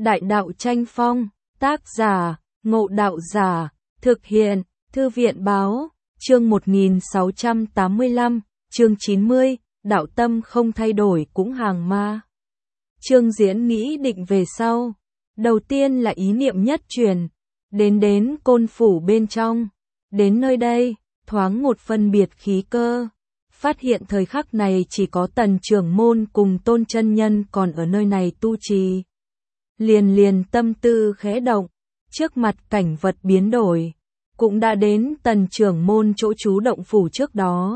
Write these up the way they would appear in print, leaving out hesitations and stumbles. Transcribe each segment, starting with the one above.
Đại đạo tranh phong, tác giả, Ngộ Đạo Giả, thực hiện, Thư viện báo, chương 1685, chương 90, đạo tâm không thay đổi cũng hàng ma. Trương Diễn nghĩ định về sau. Đầu tiên là ý niệm nhất truyền, đến Côn Phủ bên trong. Đến nơi đây, thoáng một phân biệt khí cơ. Phát hiện thời khắc này chỉ có Tần trưởng môn cùng Tôn chân nhân còn ở nơi này tu trì. Liền tâm tư khẽ động, trước mặt cảnh vật biến đổi, cũng đã đến Tần trưởng môn chỗ trú động phủ trước đó.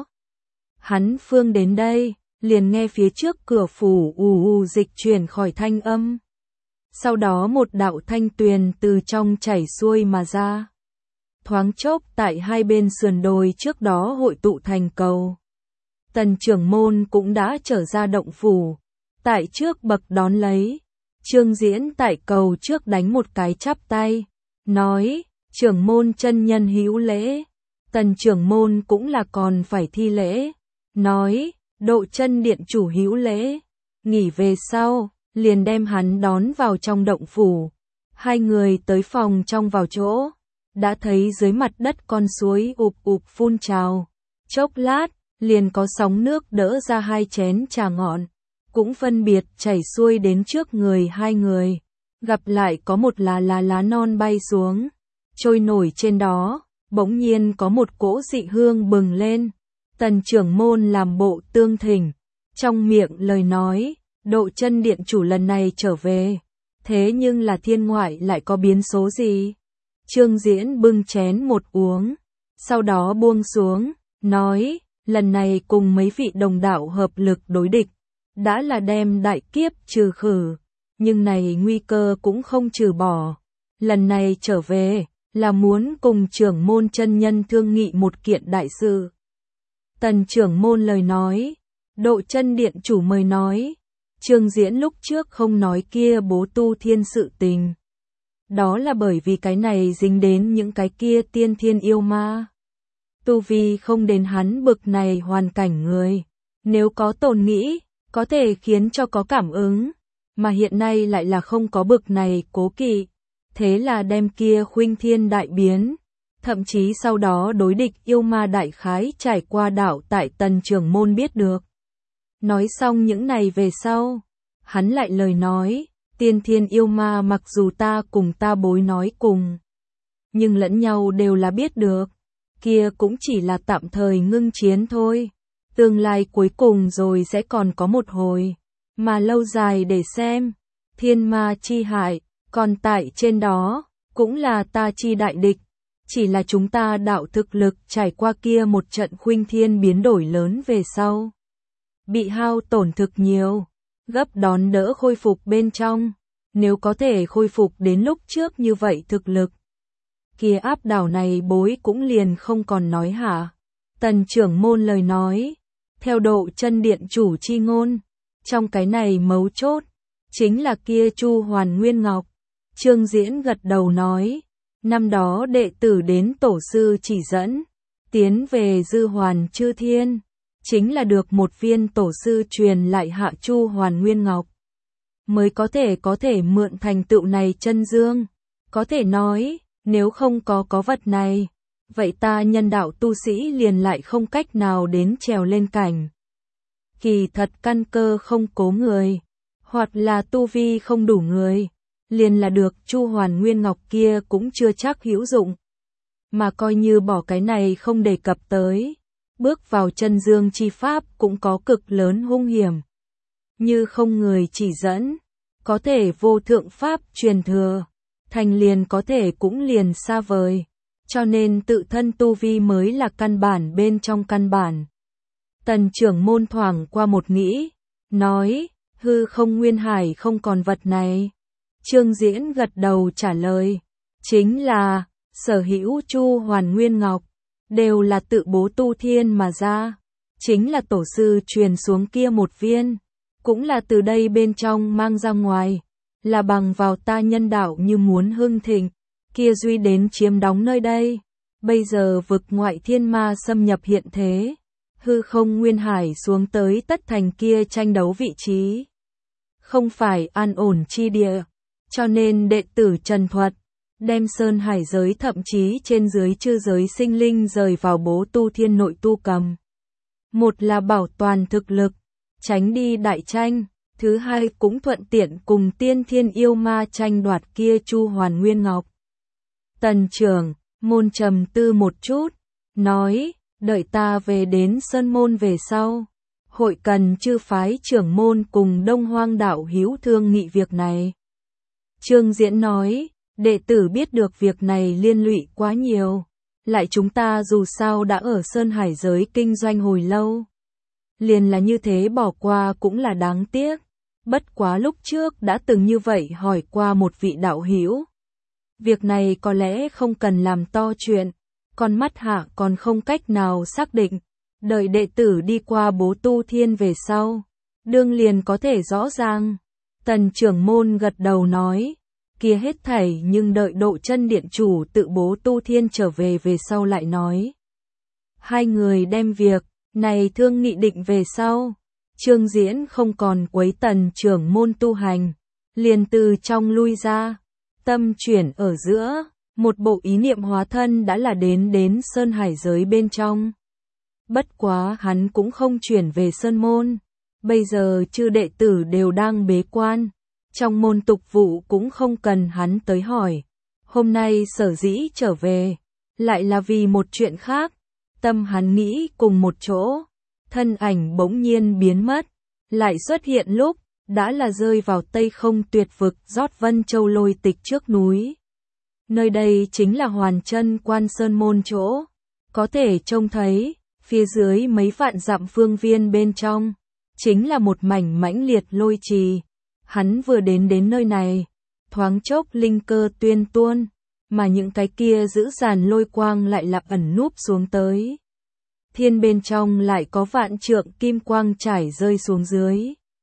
Hắn phương đến đây, liền nghe phía trước cửa phủ ù dịch chuyển khỏi thanh âm. Sau đó một đạo thanh tuyền từ trong chảy xuôi mà ra. Thoáng chốc tại hai bên sườn đồi trước đó hội tụ thành cầu. Tần trưởng môn cũng đã trở ra động phủ, tại trước bậc đón lấy. Trương Diễn tại cầu trước đánh một cái chắp tay, nói, trưởng môn chân nhân hữu lễ. Tần trưởng môn cũng là còn phải thi lễ, nói, Độ Chân điện chủ hữu lễ. Nghỉ về sau, liền đem hắn đón vào trong động phủ. Hai người tới phòng trong vào chỗ, đã thấy dưới mặt đất con suối ụp phun trào. Chốc lát, liền có sóng nước đỡ ra hai chén trà ngọn, cũng phân biệt chảy xuôi đến trước người hai người. Gặp lại có một lá non bay xuống, trôi nổi trên đó, bỗng nhiên có một cỗ dị hương bừng lên. Tần trưởng môn làm bộ tương thỉnh, trong miệng lời nói, Độ Chân điện chủ lần này trở về, thế nhưng là thiên ngoại lại có biến số gì? Trương Diễn bưng chén một uống, sau đó buông xuống, nói, lần này cùng mấy vị đồng đạo hợp lực đối địch, đã là đem đại kiếp trừ khử, nhưng này nguy cơ cũng không trừ bỏ. Lần này trở về, là muốn cùng trưởng môn chân nhân thương nghị một kiện đại sự. Tần trưởng môn lời nói, Độ Chân điện chủ mời nói. Trương Diễn lúc trước không nói kia bố tu thiên sự tình. Đó là bởi vì cái này dính đến những cái kia tiên thiên yêu ma. Tu vi không đến hắn bực này hoàn cảnh người. Nếu có tồn nghĩ, có thể khiến cho có cảm ứng. Mà hiện nay lại là không có bực này cố kỵ. Thế là đem kia khuynh thiên đại biến. Thậm chí sau đó đối địch yêu ma đại khái trải qua đạo tại Tần trưởng môn biết được. Nói xong những này về sau, hắn lại lời nói, tiên thiên yêu ma mặc dù ta cùng ta bối nói cùng, nhưng lẫn nhau đều là biết được, kia cũng chỉ là tạm thời ngưng chiến thôi, tương lai cuối cùng rồi sẽ còn có một hồi, mà lâu dài để xem, thiên ma chi hại, còn tại trên đó, cũng là ta chi đại địch, chỉ là chúng ta đạo thực lực trải qua kia một trận khuynh thiên biến đổi lớn về sau. Bị hao tổn thực nhiều, gấp đón đỡ khôi phục bên trong, nếu có thể khôi phục đến lúc trước như vậy thực lực. Kia áp đảo này bối cũng liền không còn nói hả. Tần trưởng môn lời nói, theo Độ Chân điện chủ chi ngôn, trong cái này mấu chốt, chính là kia Chu Hoàn Nguyên Ngọc. Trương Diễn gật đầu nói, năm đó đệ tử đến tổ sư chỉ dẫn, tiến về Dư Hoàn Chư Thiên. Chính là được một viên tổ sư truyền lại hạ Chu Hoàn Nguyên Ngọc, mới có thể mượn thành tựu này chân dương. Có thể nói, nếu không có vật này, vậy ta nhân đạo tu sĩ liền lại không cách nào đến trèo lên cảnh. Kỳ thật căn cơ không cố người, hoặc là tu vi không đủ người, liền là được Chu Hoàn Nguyên Ngọc kia cũng chưa chắc hữu dụng. Mà coi như bỏ cái này không đề cập tới. Bước vào chân dương chi pháp cũng có cực lớn hung hiểm. Như không người chỉ dẫn, có thể vô thượng pháp truyền thừa, thành liền có thể cũng liền xa vời. Cho nên tự thân tu vi mới là căn bản bên trong căn bản. Tần trưởng môn thoảng qua một nghĩ, nói, hư không nguyên hải không còn vật này. Trương Diễn gật đầu trả lời, chính là, sở hữu Chu Hoàn Nguyên Ngọc. Đều là tự bố tu thiên mà ra, chính là tổ sư truyền xuống kia một viên, cũng là từ đây bên trong mang ra ngoài, là bằng vào ta nhân đạo như muốn hưng thịnh, kia duy đến chiếm đóng nơi đây, bây giờ vực ngoại thiên ma xâm nhập hiện thế, hư không nguyên hải xuống tới tất thành kia tranh đấu vị trí, không phải an ổn chi địa, Cho nên đệ tử Trần Thuật đem sơn hải giới thậm chí trên dưới chư giới sinh linh rời vào Bố Tu Thiên nội tu cầm. Một là bảo toàn thực lực, tránh đi đại tranh, thứ hai cũng thuận tiện cùng tiên thiên yêu ma tranh đoạt kia Chu Hoàn Nguyên Ngọc. Tần trưởng môn trầm tư một chút, nói, đợi ta về đến Sơn Môn về sau, hội cần chư phái trưởng môn cùng Đông Hoang đạo hữu thương nghị việc này. Trương Diễn nói, đệ tử biết được việc này liên lụy quá nhiều, lại chúng ta dù sao đã ở Sơn Hải giới kinh doanh hồi lâu. Liền là như thế bỏ qua cũng là đáng tiếc, bất quá lúc trước đã từng như vậy hỏi qua một vị đạo hữu. Việc này có lẽ không cần làm to chuyện, con mắt hạ còn không cách nào xác định, đợi đệ tử đi qua Bố Tu Thiên về sau, đương liền có thể rõ ràng. Tần trưởng môn gật đầu nói, kia hết thảy nhưng đợi Độ Chân điện chủ tự Bố Tu Thiên trở về sau lại nói. Hai người đem việc này thương nghị định về sau, Trương Diễn không còn quấy tần trưởng môn tu hành, liền từ trong lui ra, tâm chuyển ở giữa, một bộ ý niệm hóa thân đã là đến Sơn Hải giới bên trong. Bất quá hắn cũng không chuyển về Sơn Môn, bây giờ chư đệ tử đều đang bế quan, trong môn tục vụ cũng không cần hắn tới hỏi. Hôm nay sở dĩ trở về, lại là vì một chuyện khác, tâm hắn nghĩ cùng một chỗ, thân ảnh bỗng nhiên biến mất, lại xuất hiện lúc, đã là rơi vào Tây Không Tuyệt Vực Rót Vân Châu Lôi Tịch trước núi. Nơi đây chính là Hoàn Chân Quan Sơn Môn chỗ, có thể trông thấy, phía dưới mấy vạn dặm phương viên bên trong, chính là một mảnh mãnh liệt lôi trì. Hắn vừa đến nơi này, thoáng chốc linh cơ tuyên tuôn, mà những cái kia giữ dàn lôi quang lại là ẩn núp xuống tới. Thiên bên trong lại có vạn trượng kim quang trải rơi xuống dưới.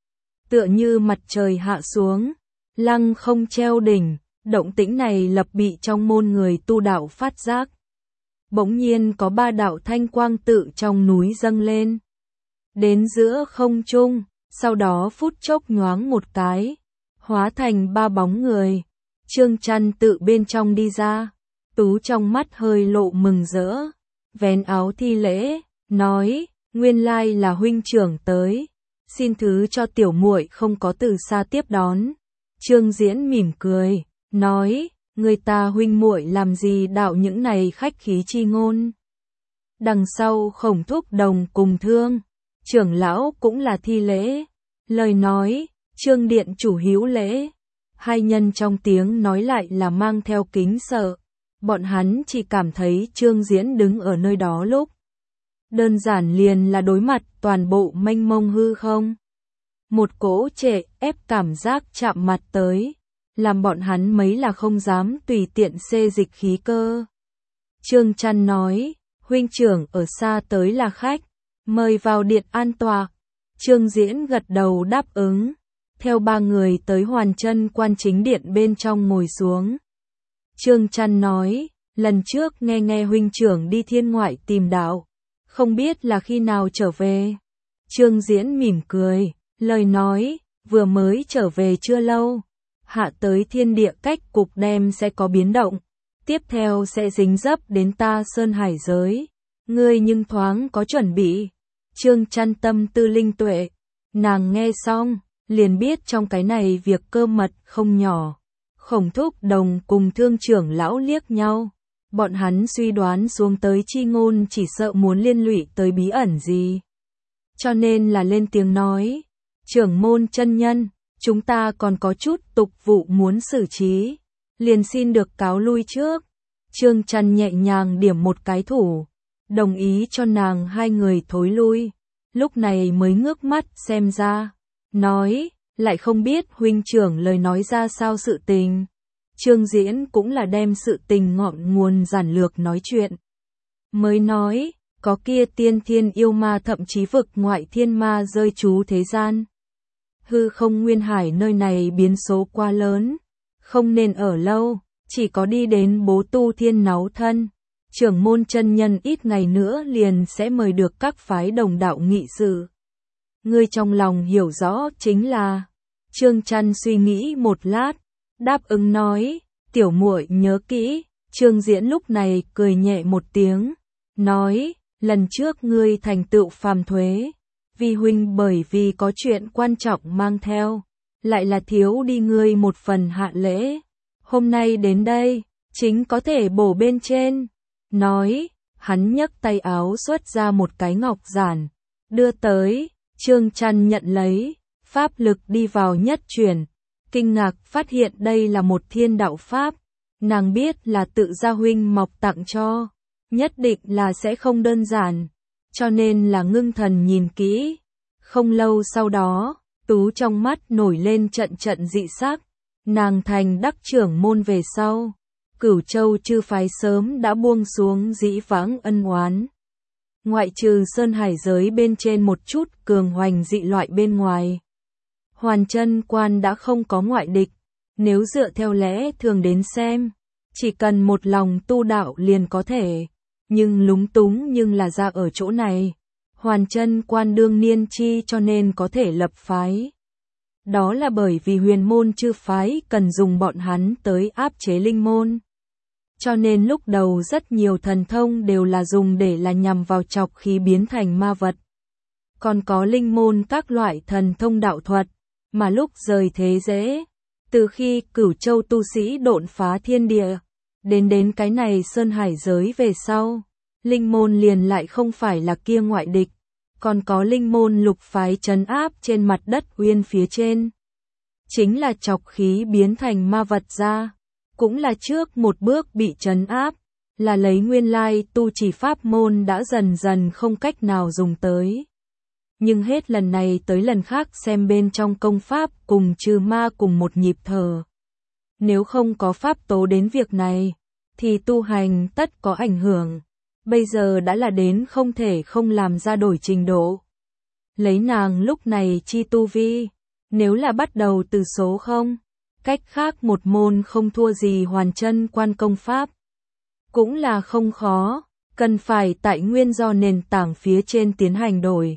Tựa như mặt trời hạ xuống, lăng không treo đỉnh, động tĩnh này lập bị trong môn người tu đạo phát giác. Bỗng nhiên có ba đạo thanh quang tự trong núi dâng lên. Đến giữa không trung, sau đó phút chốc nhoáng một cái, hóa thành ba bóng người. Trương Chăn tự bên trong đi ra, tú trong mắt hơi lộ mừng rỡ, vén áo thi lễ, nói, nguyên lai là huynh trưởng tới, xin thứ cho tiểu muội không có từ xa tiếp đón. Trương Diễn mỉm cười, nói, người ta huynh muội làm gì đạo những này khách khí chi ngôn. Đằng sau Khổng Thúc Đồng cùng Thương trưởng lão cũng là thi lễ, lời nói, Trương điện chủ hữu lễ. Hai nhân trong tiếng nói lại là mang theo kính sợ, bọn hắn chỉ cảm thấy Trương Diễn đứng ở nơi đó lúc đơn giản liền là đối mặt toàn bộ mênh mông hư không. Một cỗ trệ ép cảm giác chạm mặt tới, làm bọn hắn mấy là không dám tùy tiện xê dịch khí cơ. Trương Chăn nói, huynh trưởng ở xa tới là khách, mời vào điện an tọa. Trương Diễn gật đầu đáp ứng, theo ba người tới Hoàn Chân Quan chính điện bên trong ngồi xuống. Trương Chăn nói, lần trước nghe huynh trưởng đi thiên ngoại tìm đạo, không biết là khi nào trở về. Trương Diễn mỉm cười, lời nói, vừa mới trở về chưa lâu, hạ tới thiên địa cách cục đem sẽ có biến động, tiếp theo sẽ dính dấp đến ta Sơn Hải giới, ngươi nhưng thoáng có chuẩn bị. Trương Chăn tâm tư linh tuệ, nàng nghe xong, liền biết trong cái này việc cơ mật không nhỏ. Khổng Thúc Đồng cùng Thương trưởng lão liếc nhau, bọn hắn suy đoán xuống tới chi ngôn chỉ sợ muốn liên lụy tới bí ẩn gì. Cho nên là lên tiếng nói, trưởng môn chân nhân, chúng ta còn có chút tục vụ muốn xử trí, liền xin được cáo lui trước. Trương Chăn nhẹ nhàng điểm một cái thủ, đồng ý cho nàng hai người thối lui, lúc này mới ngước mắt xem ra, nói, lại không biết huynh trưởng lời nói ra sao sự tình. Trương Diễn cũng là đem sự tình ngọn nguồn giản lược nói chuyện. Mới nói, có kia tiên thiên yêu ma thậm chí vực ngoại thiên ma rơi trú thế gian. Hư không nguyên hải nơi này biến số quá lớn, không nên ở lâu, chỉ có đi đến Bố Tu Thiên náo thân. Trưởng môn chân nhân ít ngày nữa liền sẽ mời được các phái đồng đạo nghị sự. Ngươi trong lòng hiểu rõ chính là, Trương Chăn suy nghĩ một lát, đáp ứng nói, tiểu muội nhớ kỹ. Trương Diễn lúc này cười nhẹ một tiếng, nói, lần trước ngươi thành tựu phàm thuế, vi huynh bởi vì có chuyện quan trọng mang theo, lại là thiếu đi ngươi một phần hạ lễ. Hôm nay đến đây, chính có thể bổ bên trên. Nói, hắn nhấc tay áo xuất ra một cái ngọc giản, đưa tới, Trương Trăn nhận lấy, pháp lực đi vào nhất chuyển, kinh ngạc phát hiện đây là một thiên đạo pháp, nàng biết là tự gia huynh mọc tặng cho, nhất định là sẽ không đơn giản, cho nên là ngưng thần nhìn kỹ. Không lâu sau đó, tú trong mắt nổi lên trận trận dị sắc, nàng thành đắc trưởng môn về sau. Cửu Châu chư phái sớm đã buông xuống dĩ vãng ân oán. Ngoại trừ sơn hải giới bên trên một chút cường hoành dị loại bên ngoài. Hoàn Chân Quan đã không có ngoại địch, nếu dựa theo lẽ thường đến xem, chỉ cần một lòng tu đạo liền có thể, nhưng lúng túng nhưng là ra ở chỗ này. Hoàn Chân Quan đương niên chi cho nên có thể lập phái. Đó là bởi vì huyền môn chư phái cần dùng bọn hắn tới áp chế linh môn. Cho nên lúc đầu rất nhiều thần thông đều là dùng để là nhằm vào chọc khí biến thành ma vật. Còn có linh môn các loại thần thông đạo thuật, mà lúc rời thế dễ. Từ khi Cửu Châu tu sĩ độn phá thiên địa, đến cái này sơn hải giới về sau, linh môn liền lại không phải là kia ngoại địch, còn có linh môn lục phái trấn áp trên mặt đất uyên phía trên. Chính là chọc khí biến thành ma vật ra, cũng là trước một bước bị trấn áp, là lấy nguyên lai tu chỉ pháp môn đã dần dần không cách nào dùng tới. Nhưng hết lần này tới lần khác xem bên trong công pháp cùng trừ ma cùng một nhịp thở. Nếu không có pháp tố đến việc này, thì tu hành tất có ảnh hưởng. Bây giờ đã là đến không thể không làm ra đổi trình độ. Lấy nàng lúc này chi tu vi, nếu là bắt đầu từ số 0, cách khác một môn không thua gì Hoàn Chân Quan công pháp. Cũng là không khó, cần phải tại nguyên do nền tảng phía trên tiến hành đổi.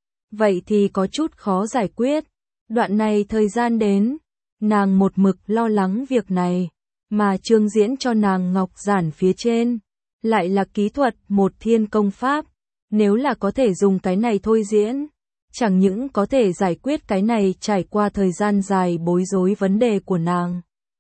Vậy thì có chút khó giải quyết. Đoạn này thời gian đến, nàng một mực lo lắng việc này, mà Trương Diễn cho nàng ngọc giản phía trên, lại là kỹ thuật một thiên công pháp. Nếu là có thể dùng cái này thôi diễn, chẳng những có thể giải quyết cái này trải qua thời gian dài bối rối vấn đề của nàng.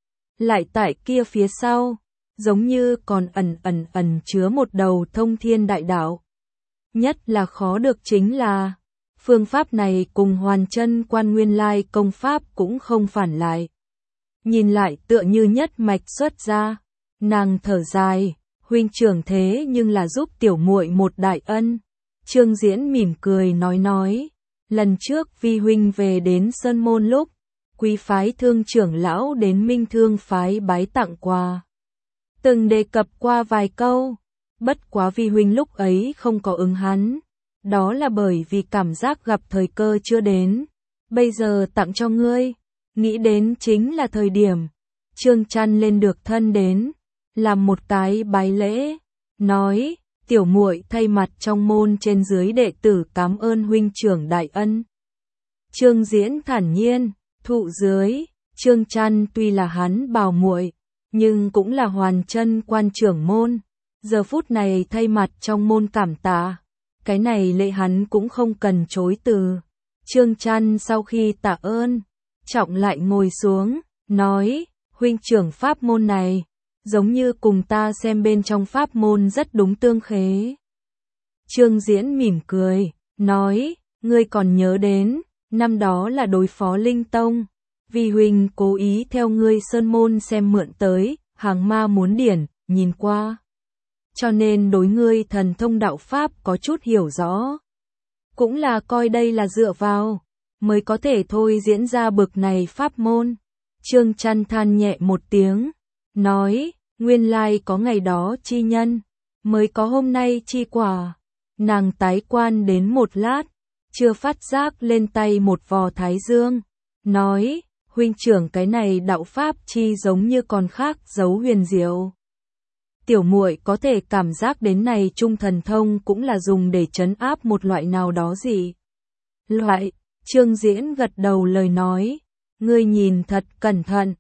Lại tại kia phía sau, giống như còn ẩn chứa một đầu thông thiên đại đạo. Nhất là khó được chính là, phương pháp này cùng Hoàn Chân Quan nguyên lai công pháp cũng không phản lại. Nhìn lại tựa như nhất mạch xuất ra, nàng thở dài, huynh trưởng thế nhưng là giúp tiểu muội một đại ân. Trương Diễn mỉm cười nói, lần trước vi huynh về đến Sơn Môn lúc, quý phái Thương trưởng lão đến Minh Thương phái bái tặng quà. Từng đề cập qua vài câu, bất quá vi huynh lúc ấy không có ứng hắn. Đó là bởi vì cảm giác gặp thời cơ chưa đến. Bây giờ tặng cho ngươi, nghĩ đến chính là thời điểm. Trương Trăn lên được thân đến, làm một cái bái lễ, nói, tiểu muội thay mặt trong môn trên dưới đệ tử cảm ơn huynh trưởng đại ân. Trương Diễn thản nhiên, thụ dưới. Trương Trăn tuy là hắn bảo muội, nhưng cũng là Hoàn Chân Quan trưởng môn, giờ phút này thay mặt trong môn cảm tạ. Cái này lệ hắn cũng không cần chối từ. Trương Trăn sau khi tạ ơn, trọng lại ngồi xuống, nói, huynh trưởng pháp môn này, giống như cùng ta xem bên trong pháp môn rất đúng tương khế. Trương Diễn mỉm cười, nói, ngươi còn nhớ đến, năm đó là đối phó Linh Tông, vì huynh cố ý theo ngươi sơn môn xem mượn tới, hàng ma muốn điển, nhìn qua. Cho nên đối ngươi thần thông đạo pháp có chút hiểu rõ. Cũng là coi đây là dựa vào, mới có thể thôi diễn ra bực này pháp môn. Trương Trăn than nhẹ một tiếng, nói, nguyên lai có ngày đó chi nhân, mới có hôm nay chi quả. Nàng tái quan đến một lát, chưa phát giác lên tay một vò thái dương, nói, huynh trưởng cái này đạo pháp chi giống như còn khác dấu huyền diệu. Tiểu muội có thể cảm giác đến này trung thần thông cũng là dùng để trấn áp một loại nào đó gì. Loại, Trương Diễn gật đầu lời nói, ngươi nhìn thật cẩn thận,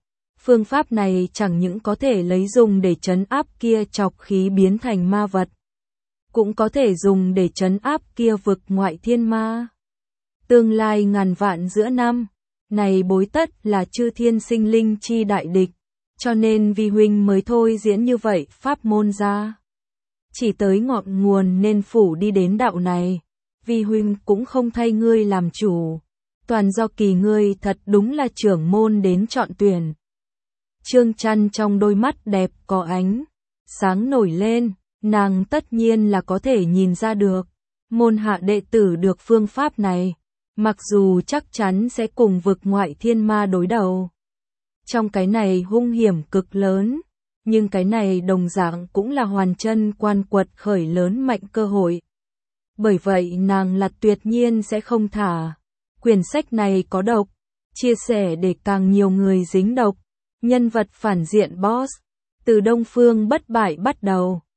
Phương pháp này chẳng những có thể lấy dùng để trấn áp kia chọc khí biến thành ma vật, cũng có thể dùng để trấn áp kia vực ngoại thiên ma. Tương lai ngàn vạn giữa năm, này bối tất là chư thiên sinh linh chi đại địch, cho nên vi huynh mới thôi diễn như vậy pháp môn ra. Chỉ tới ngọn nguồn nên phủ đi đến đạo này, vi huynh cũng không thay ngươi làm chủ, toàn do kỳ ngươi thật đúng là trưởng môn đến chọn tuyển. Trương Chăn trong đôi mắt đẹp có ánh sáng nổi lên, nàng tất nhiên là có thể nhìn ra được, môn hạ đệ tử được phương pháp này, mặc dù chắc chắn sẽ cùng vực ngoại thiên ma đối đầu. Trong cái này hung hiểm cực lớn, nhưng cái này đồng dạng cũng là hoàn chân quan quật khởi lớn mạnh cơ hội. Bởi vậy nàng là tuyệt nhiên sẽ không thả. Quyển sách này có độc, chia sẻ để càng nhiều người dính độc. Nhân vật phản diện boss, từ Đông Phương bất bại bắt đầu.